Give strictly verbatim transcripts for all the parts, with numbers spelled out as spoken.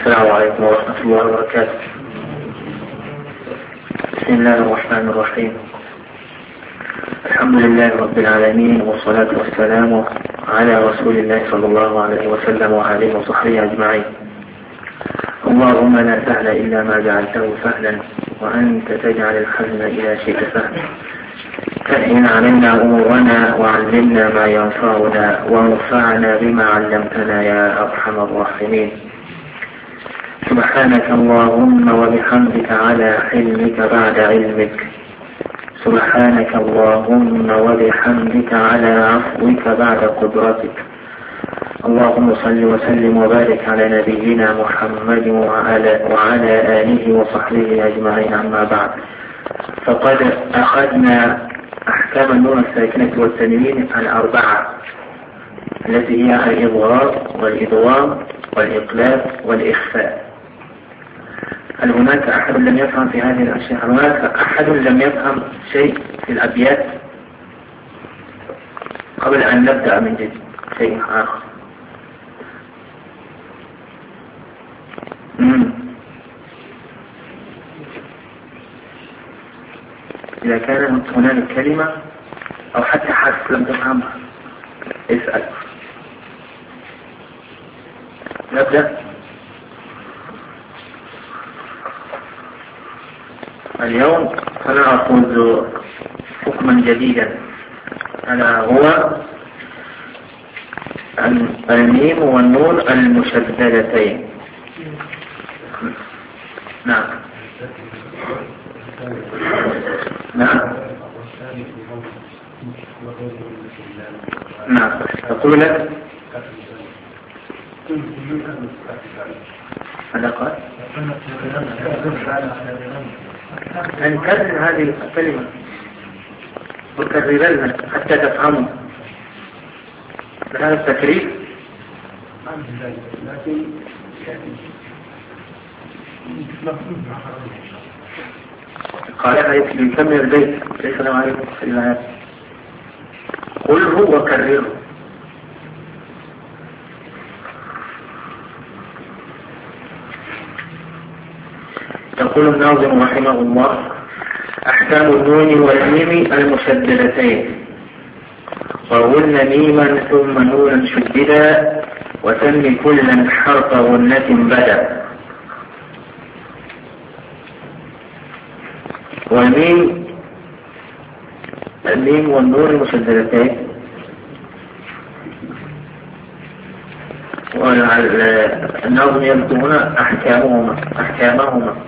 السلام عليكم ورحمة الله وبركاته. بسم الله الرحمن الرحيم. الحمد لله رب العالمين، والصلاة والسلام على رسول الله صلى الله عليه وسلم وعليه وصحبه أجمعين. اللهم لا سهل إلا ما جعلته سهلا، وأنت تجعل الحزن إذا شئت سهلا. سهل علينا أمورنا وعلمنا ما ينفعنا وانفعنا بما علمتنا يا أرحم الراحمين. سبحانك اللهم وبحمدك على حلمك بعد علمك. سبحانك اللهم وبحمدك على عفوك بعد قدرتك. اللهم صل وسلم وبارك على نبينا محمد وعلى, وعلى آله وصحبه أجمعين. أما بعد، فقد أخذنا أحكام النون الساكنة والتنوين الأربعة التي هي الإظهار والإدغام والإقلاب والإخفاء. هل هناك أحد لم يفهم في هذه الأشياء؟ هل هناك أحد لم يفهم شيء في الأبيات قبل أن نبدأ من جديد شيء آخر؟ مم. إذا كان هناك كلمة أو حتى حرف لم تفهمها اسأل. نبدأ. اليوم سنأخذ حكما جديدا، ألا هو الميم والنون المشددتين. نعم نعم نعم أقول لك ماذا قال؟ أن كرر هذه الكلمة وكررها حتى تفهموا. هذا التكرير قالها يكمل البيت ليس له عليه الآيات. قله وكرره. يقول الناظم رحمه الله: أحكام النون والميم المشددتين، وغن ميما ثم نونا شددا، وسم كلا حرف غنة بدا. والميم الميم والنون المشددتين والناظم يذكر هنا أحكامهما أحكامهما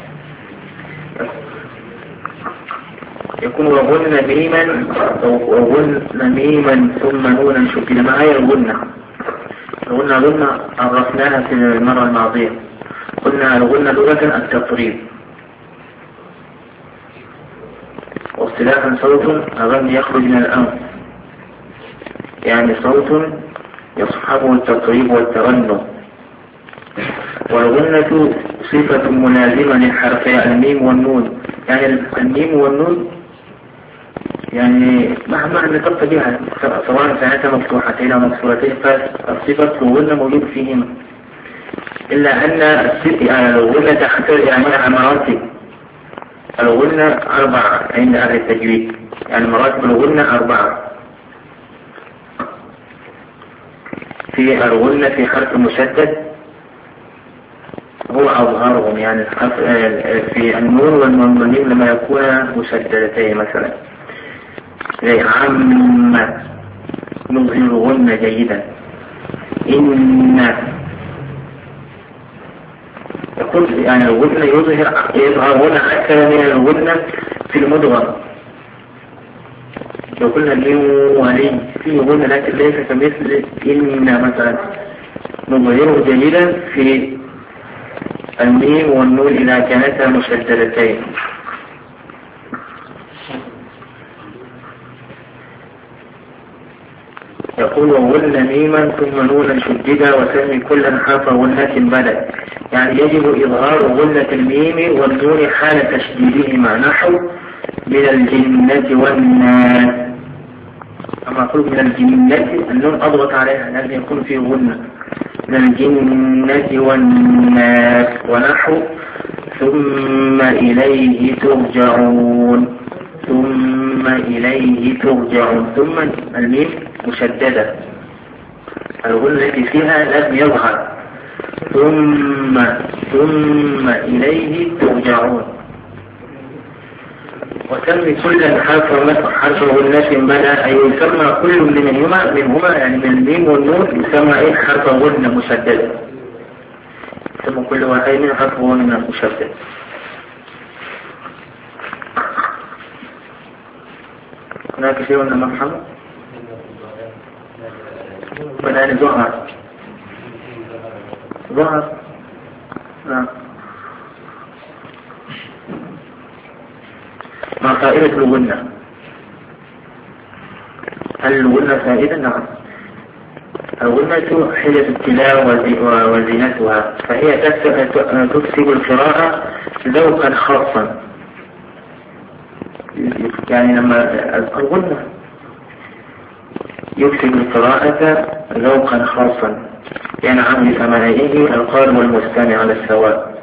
يكون وغن ميما وغن ميما ثم نونا شددا. ما هي الغنة؟ الغنة غنة عرفناها في المرة الماضية. قلنا الغنة لغة التطريب، واصطلاحا صوت أغني يخرج من الأنف، يعني صوت يصحبه التطريب والترنم. والغنة صفة ملازمة لحرفي الميم والنون، يعني الميم والنون يعني مهما نطقت بها سواء كانتا مفتوحتين أو مكسورتين فالصفة الغنة موجود فيهما، إلا أن الغنة تختلف عنها مراتب. الغنة أربعة عند أهل التجويد، يعني مراتب الغنة أربعة. في الغنة في حرف مشدد هو أظهرهم، يعني في النون والميم لما يكون مشددتين مثلا زي عم نظهرهن جيدا، إن يقول يعني الغنة يظهر يظهرون أكثر من الغنة في المدغم. يقولنا الميم ولي فيه غنة لكن ليس كمثل إن مثلا. نظهره جيدا في الميم والنون إذا كانتا مشددتين. يقول وغن ميما ثم نونا شددا، وسمي كلا حرف غنة بدا. يعني يجب إظهار غنة الميم والنون حال تشديدهما، نحو من الجنة والناس. أما أقول من الجنة النون أضغط عليها لازم يكون فيه غنة. من الجنة والناس ونحو ثم إليه ترجعون. ثم إليه ترجعون. ثم الميم مشددة، الغنة التي فيها لازم يظهر. ثم ثم إليه ترجعون. وسمي كل حرف حرف غنة بدا، أي يسمى كل منهما منهما يعني من الميم والنون يسمى إيه حرف غنة مشددة. يسمى كل واحد من حرف غنة مشددة. هناك شيء ولا محمد؟ بدأ ظهر ظهر نعم مع فائدة الغنة. هل الغنة فائدة؟ نعم. الغنة حيلة التلاوة وزينتها، فهي تكسب القراءة ذوقا خاصا. يعني لما الغنة يكسب القراءة ذوقا خاصا ينعم لسماعه القارئ والمستمع على السواء.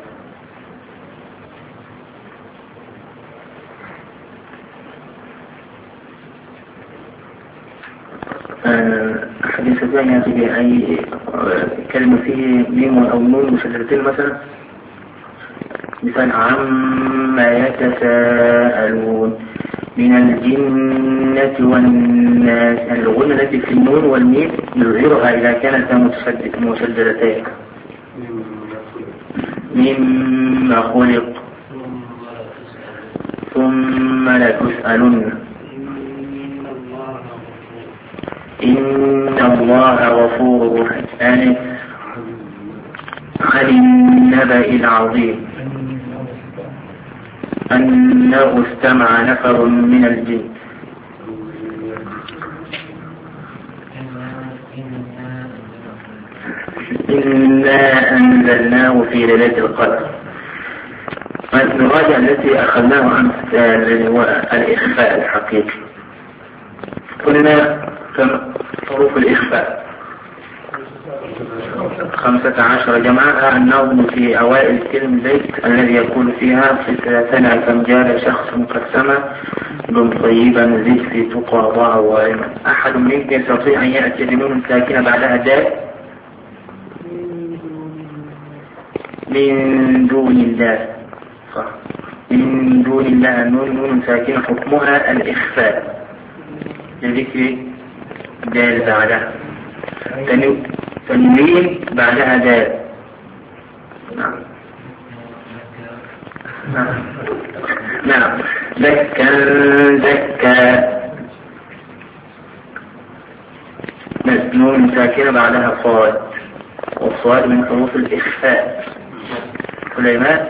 أحد يستطيع يأتي بأي كلمة فيه ميم أو نون مشددتين مثلا؟ مثال عما يتساءلون. من الجنة والناس. الغنة التي في النون والميم يظهرها إذا كانت مشددتين. مما خلق ثم لتسألن. إن الله غفور رحيم. عن النبأ العظيم أنه استمع نفر من الجن. إنا أنزلناه في ليلة القدر. المراجع التي أخذناه عن الإخفاء الحقيقي. قلنا حروف الإخفاء خمسة عشر جماعة. النظم في أوائل كلمة زيت الذي يقول فيها في ثلاثنا كم جال شخص مقسمة بن طيبا زيت في تقى ضاع وعلما. أحد منكم يستطيع أن يأتي بنون ساكنة بعدها دال؟ من دون الله. صح. من دون الله. نون نون ساكنة حكمها الإخفاء لذكر دال بعدها. تنوين بعدها دال. نعم نعم نعم. دكا دكا. نون ساكنة بعدها صاد، والصاد من حروف الإخفاء. سليمان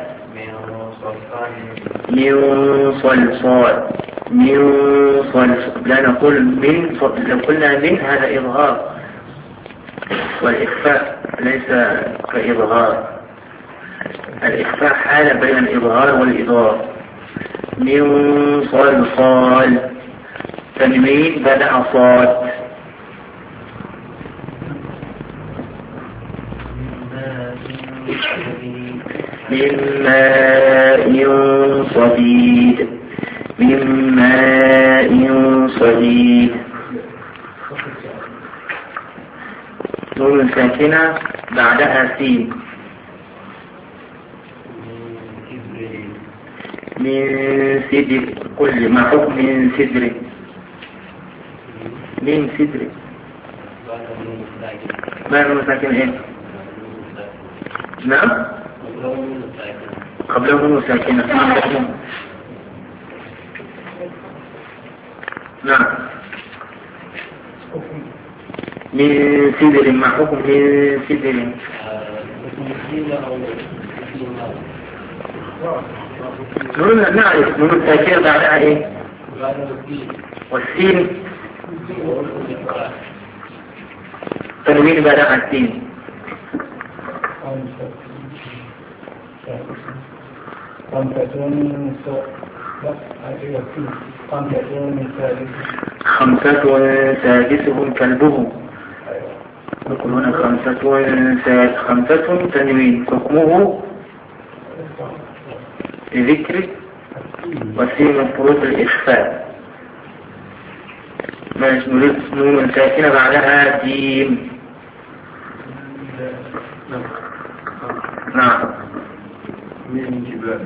من صلصال. من صلصال. لا نقول من، لو قلنا من هذا إظهار، والإخفاء ليس كإظهار. الإخفاء حالة بين الإظهار والإظهار. من صلصال. تنوين بدأ صاد. من ماء صديد. من ماء صديد. نون ساكنة بعدها سين. من سدر. كل ما حكم من سدر. من سدر. ما نون ساكنة ايه؟ نعم قبله نون ساكنة. نعم. من سدر. ما حكم من سدر؟ نقولنا نعرف نون التأكيد بعدها ايه؟ والسين تنوين بعدها السين. خمسة سادسهم كلبهم. نقول هنا خمسة ساد خمسة تنوين حكمه لذكر وسيم من حروف الإخفاء. ماشي، نريد نون ساكنة بعدها جيم. نعم. من جبال.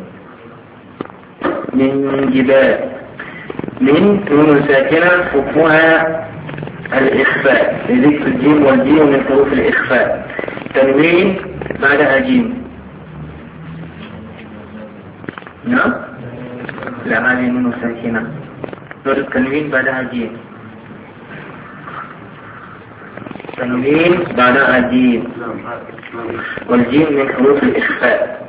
من جبال. من نون ساكنة حكمها الإخفاء لذكر الجيم والجيم من حروف الإخفاء. تنوين بعدها جيم. نعم. لا، هذه نون ساكنة. نور التنوين بعدها جيم. تنوين بعدها جيم والجيم من حروف الإخفاء.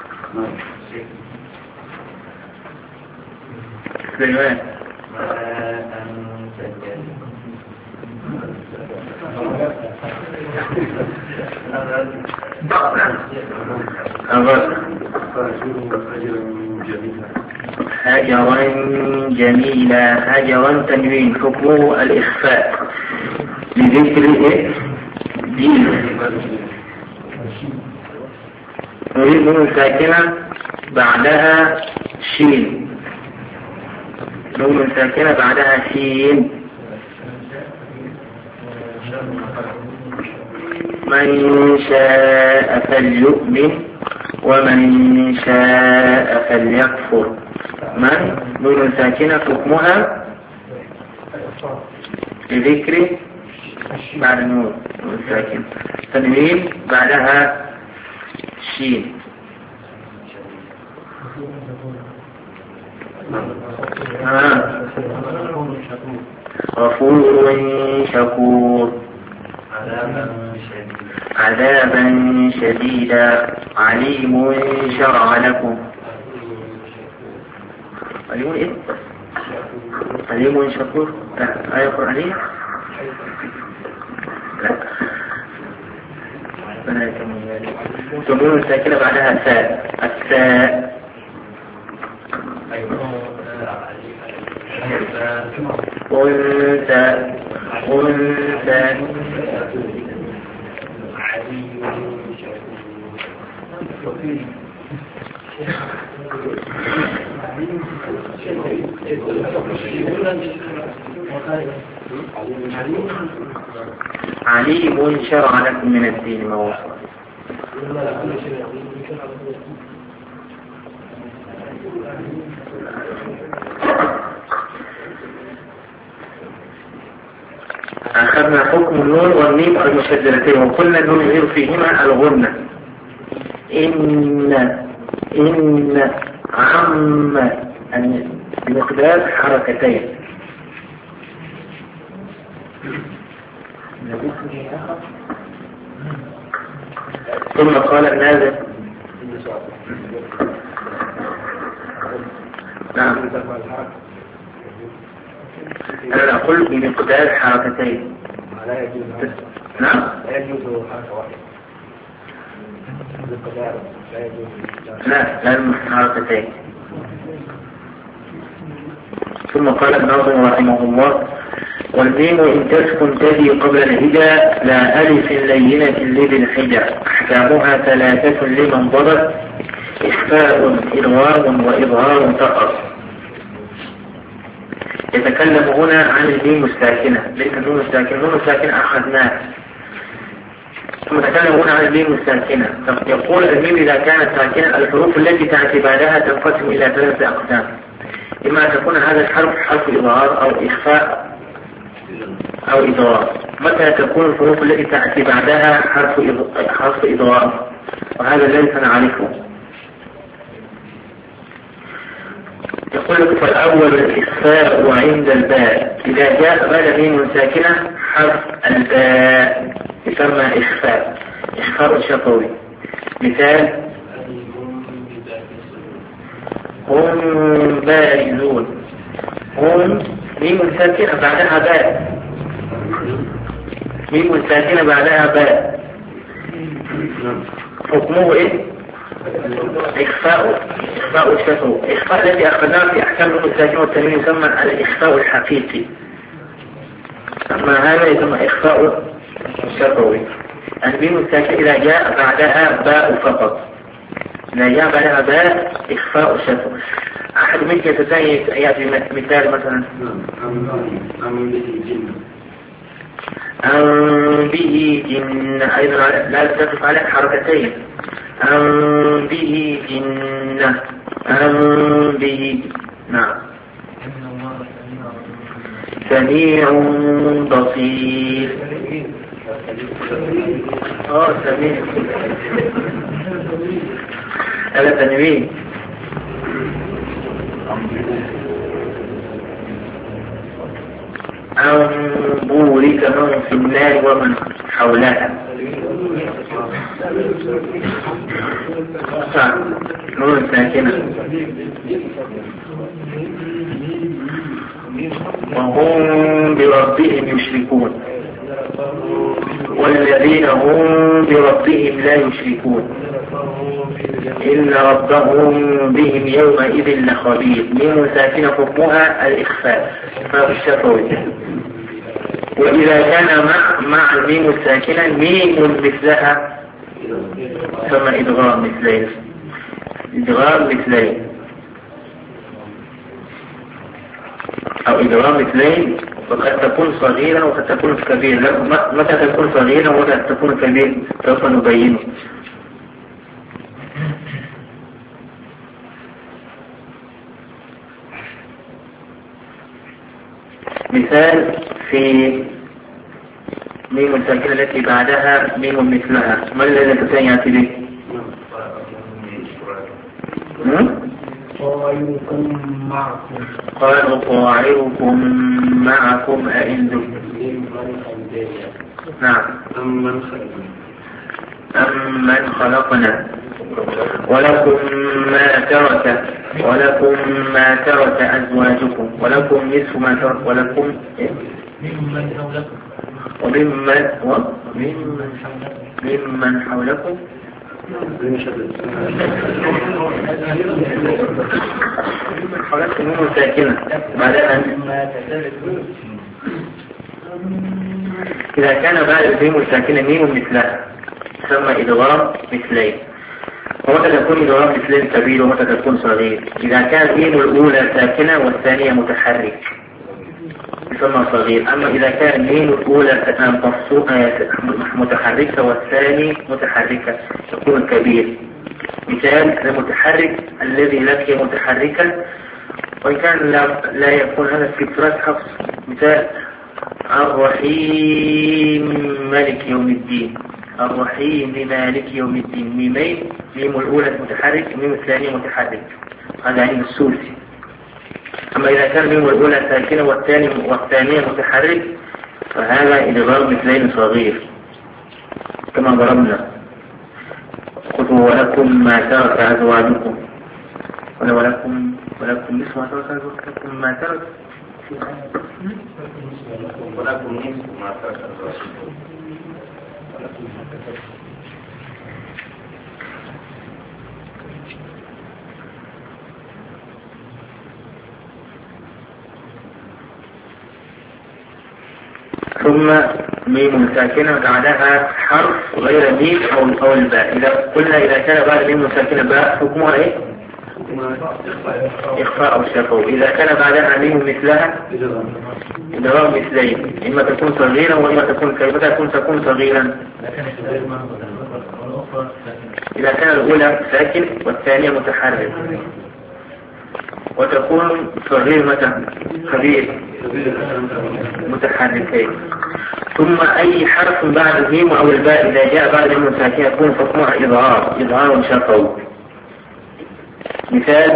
سليمان. أغر هجرا جميلا. هجرا تنوين حكمه الإخفاء لذكر جيم. نريد نون ساكنة بعدها شين. نون ساكنة بعدها شين. من شاء فليؤمن ومن شاء فليكفر. من نون ساكنة حكمها لذكر بعد نون نون ساكنة. تنوين بعدها شين. آه. غفور شكور. عذابا شديدا. عليم شرع لكم. عليم ايه؟ عليم شكور. لا، آية قرآنية. لا، تنون ساكنة بعدها ساء. الساء. أنثى. أنثى. عليم شرع لكم من الدين ما وصل. أخذنا حكم النون والميم المشددتين وقلنا النون يظهر فيهما الغنة. إن إن عم يعني بمقدار حركتين. ثم قال النازل. نعم، أنا أقول بمقدار حركتين. نعم، لا يجوز حركة واحدة. لا، لازم حركتين. ثم قال الناظم رحمه الله: والميم إن تسكن تجي قبل الهجا لا ألف لينة لذي الحجا. أحكامها ثلاثة لمن ضبط: إخفاء إدغام وإظهار فقط. يتكلم هنا عن الميم الساكنة، ليس النون الساكنة. النون الساكنة أخذناه. ثم تكلم هنا عن الميم الساكنة. يقول الميم إذا كانت ساكنة الحروف التي تأتي بعدها تنقسم إلى ثلاثة أقسام: إما أن تكون هذا الحرف حرف إظهار أو إخفاء أو إضغام. متى تكون الحروف التي تأتي بعدها حرف حرف إضغام؟ وهذا الذي سنعرفه. يقول لك: فالأول الإخفاء عند الباء. إذا جاء بعد ميم ساكنة حرف الباء يسمى إخفاء، إخفاء شفوي. مثال: هم بارزون. هم ميم ساكنة بعدها باء. ميم ساكنة بعدها باء. حكمه إيه؟ إخفاء إخفاء الشفوي. إخفاء الذي أخذناه في أحكام النون الساكنة والتنوين يسمى الإخفاء الحقيقي. أما هذا يسمى إخفاء شفوي. الميم الساكنة إذا جاء بعدها باء فقط، إذا جاء بعدها باء إخفاء شفوي. أحد منك يتسايد يأتي مثال مثلا أم به جنة أم به جنة، أيضا لا تقف على حركتين، أم به جنة، أم به. نعم. سميع بصير. اه سميع. هذا تنوين. أم بورك من في النار ومن حولها. نون ساكنة. وهم بربهم يشركون، والذين هم بربهم لا يشركون إن ربهم بهم يومئذ لخبير. ميم ساكنة حكمها الإخفاء فالشفوي. وإذا كان مع مع الميم الساكنة ميم مثلها ثم إدغام مثلين، إدغام مثلين أو إدغام مثلين، وقد تكون صغيرة وقد تكون كبيرة. متى تكون صغيرة ومتى تكون كبيرة سوف نبينه. مثال في ميم الساكنة التي بعدها ميم مثلها، ما الذي تسيأتي به؟ طائركم معكم. قالوا طائركم معكم أئنتم. نعم. أمن أمن خلقنا. ولكم ما ترك ولكم ما ترك أزواجكم، ولكم نصف ما ترك، ولكم ممن حولكم. وممن وممن حولكم. حولكم نون ساكنة بعد أن إذا كان بعد الميم الساكنة ميم مثلها ثم إدغام مثلين. ومتى تكون إدغام مثلين كبير ومتى تكون صغير؟ إذا كان الميم الأولى ساكنة والثانية متحرك يسمى صغير. أما إذا كان الميم الأولى متحركة والثاني متحركة تكون كبير. مثال المتحرك الذي لك متحركا، وإن كان لا, لا يكون هذا في فرات حفص. مثال الرحيم مالك يوم الدين، الرحيم مالك يوم الدين. ميمين، ميم الأولى متحرك، ميم الثانية متحرك، هذا يعني السوسي. أما إذا كان ميم الأولى ساكنة والثاني والثانية متحرك فهذا إدغام مثلين صغير كما ضربنا. خذوا ولكم ما ترك أزواجكم، ولكم ولكم نصف ما ترك أزواجكم، ما ترك ولكم نصف ما ترك أزواجكم. ثم ميم ساكنة بعدها حرف غير ميم أو أو الباء. إذا قلنا إذا كان بعد ميم ساكنة باء حكمها إيه؟ إخفاء أو شفوي. إذا كان بعدها ميم مثلها إدغام مثلين، إما تكون صغيرا وإما تكون كيف تكون تكون صغيرا. إذا كان الأولى ساكن والثانية متحرك، وتكون صغير متى كبير متحركين. ثم أي حرف بعد الميم أو الباء إذا جاء بعد الميم ساكن يكون حكمها إظهار، إظهار شفوي. مثال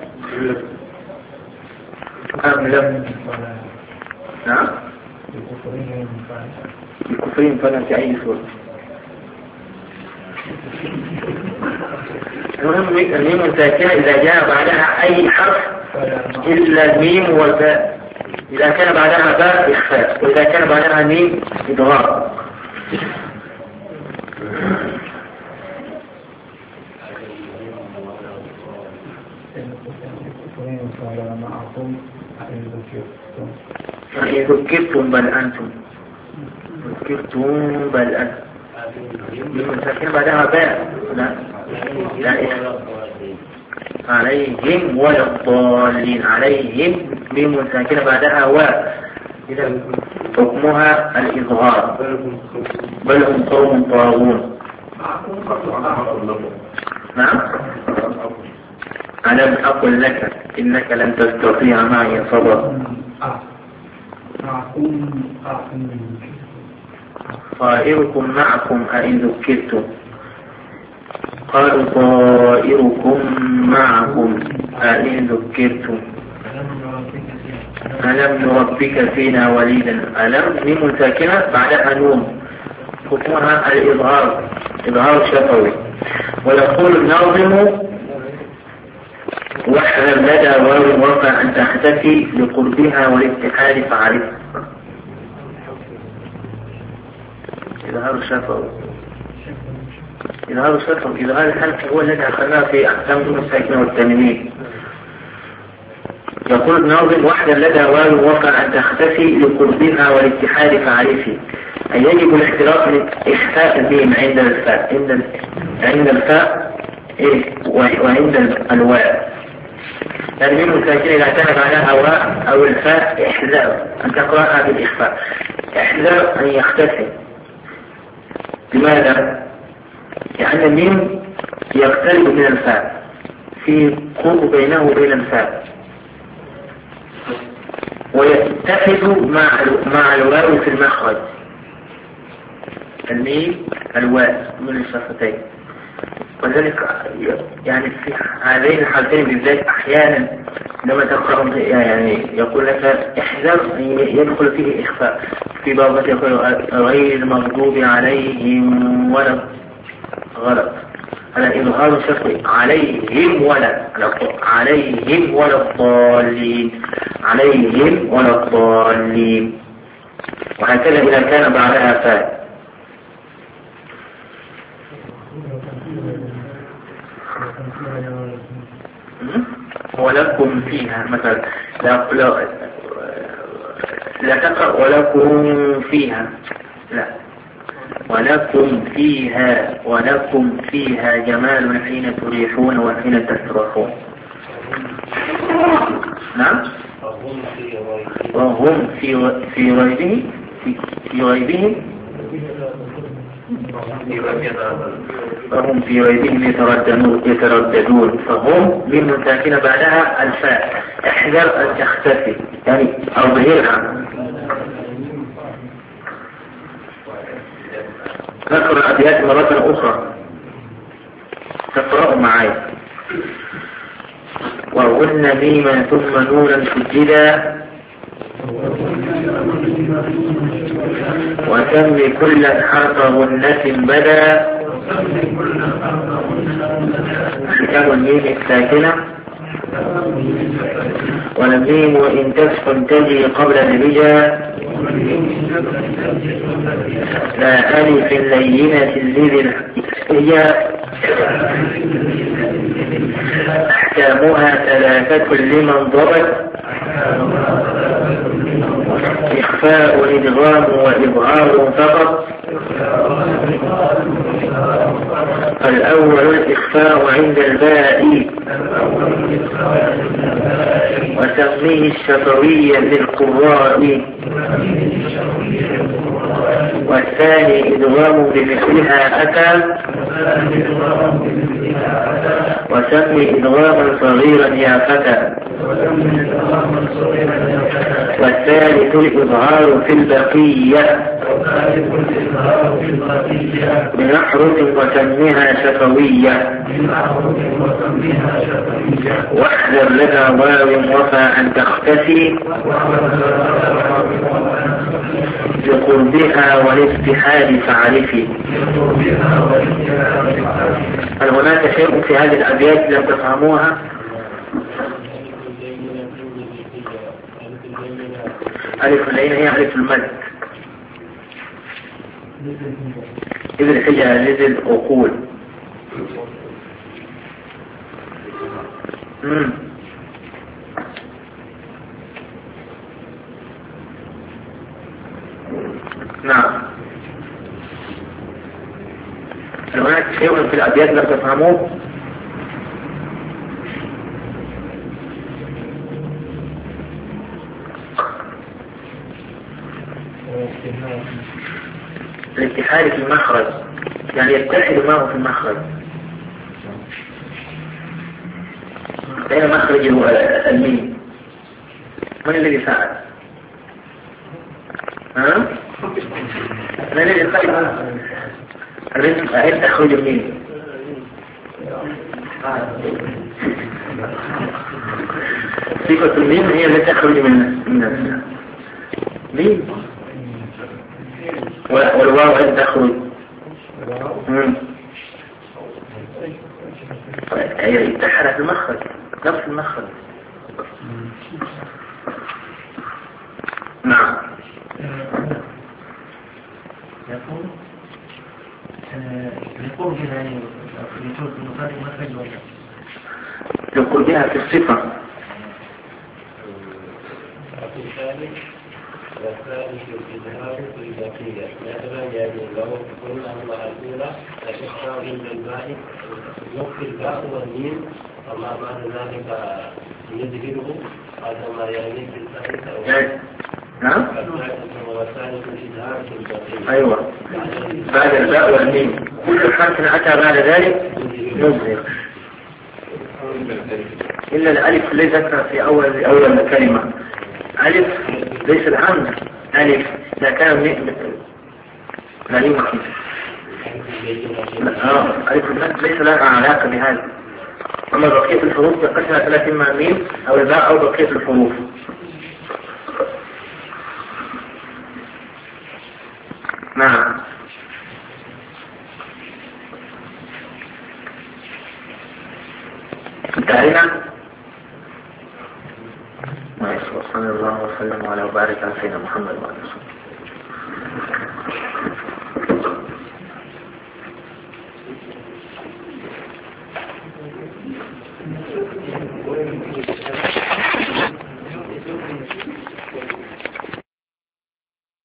أم لم. نعم. الكفرين فلا في أي سورة. المهم الميم الساكنة إذا جاء بعدها أي حرف إلا الميم والباء. إذا كان بعدها باء إخفاء، وإذا كان بعدها ميم إدغام. معكم فإن ذكرتم بل أنتم ذكرتم بل أنتم ميم ساكنة بعدها باء لا لا اسم عليهم ولا الضالين عليهم ميم ساكنة بعدها واء إذا حكمها الإظهار بل هم قوم طاغون. نعم ألم أقل لك إنك لن تستطيع معي صبرا طائركم معكم أئن ذكرتم قالوا طائركم معكم أئن ذكرتم ألم نربك فينا وليدا ألم ميم ساكنة بعدها نون حكمها الإظهار إظهار شفوي. ويقول الناظم واحذر لدى واو وقع أن تختفي لقربها والاتحاد فعليه إظهار شفوي إظهار شفوي إظهار الحلق هو الذي أخذناه في أحكام دون الساكنة والتنوين. يقول الناظم واحذر لدى واو وقع أن تختفي لقربها والاتحاد فعليه أي يجب الاحتراق من إخفاء الميم عند الفاء عند عند الفاء إيه وعند الواو يعني الميم الساكنة إذا كان معناها واو أو الفاء احذر أن تقرأها بالإخفاء احذر أن يختفي. لماذا؟ لأن الميم يقترب من الفاء في قرب بينه وبين الفاء ويتحد مع مع الواو في المخرج الميم الواو من الشفتين. وذلك يعني في هذين الحالتين بالذات أحيانا لما تقرأ يعني يقول لك احذر يدخل فيه إخفاء في بعض يقول غير المغضوب عليهم ولا غلط هذا إظهار شفوي عليهم ولا عليهم ولا الضالين عليهم ولا الضالين. وهكذا إذا كان بعدها فاء. ولكم فيها مثلا لا لا لا تقرأ ولكم فيها لا ولكم فيها ولكم فيها جمال حين تريحون وحين تستراحون. نعم وهم في في غيبه في, في غيبهم فهم في غيبهم يترددون يترددون فهم من ساكنة بعدها الفاء احذر أن تختفي يعني أظهرها. نقرأ أبيات مرة أخرى تقرأوا معي. وهن ميما ثم نورا سجدا وسم كل حرف غنة بدا حكم الميم الساكنة والميم وإن تسكن تجي قبل الرجا لا ألف اللينة الذي الإحياء أحكامها ثلاثة لمن ضرب إخفاء إدغام وإظهار فقط. الأول الإخفاء عند الباء وتسميه الشفوي للقراء والثاني إدغام بمثلها أتى وسمي إدغاما صغيرا يا فتى. والثالث الإظهار في البقية بنحرف وسميها شفوية واحذر لنا واو وفى أن تختفي بقربها والاتحاد فعرفي. هل هناك شيء في هذه الأبيات لم تفهموها؟ ألف الليل هي ألف المد إذ الحجة نزل أقول في الأبيات لم تفهموه؟ الاتحاد في المخرج، يعني يتحد الماء في المخرج. بين مخرج الميم، من الذي فعل؟ ها؟ من الذي فعل؟ الرزق أعد تخرج الميم. صفة الميم هي التي تخرج من نفسها. ميم والواو أعد تخرج. هي اتحدت المخرج، نفس المخرج. نعم. يقول يقول بها يعني يقول بمخرج مخرج ولا يقول بها في الصفة. والثاني في الإظهار في البقية مثلا يعني لو قلنا الأولى تشتغل عند الباء يخفي الباء والميم وما بعد ذلك يظهره هذا ما يعني في الثالث. نعم. والثاني في الإظهار في البقية. أيوة. بعد الباء والميم كل حرف أتى بعد ذلك يظهر إلا الألف الذي ذكر في أول أول الكلمة. ألف ليس الهمز ألف لا كان لا يمكن. آه ألف المد ليس لها علاقة بهذا. أما بقية الحروف تقسمها ثلاث مع ميم أو الباء أو بقية الحروف. نعم. انتهينا. وصلى الله وسلم على وبارك على سيدنا محمد وعلى اله وصحبه.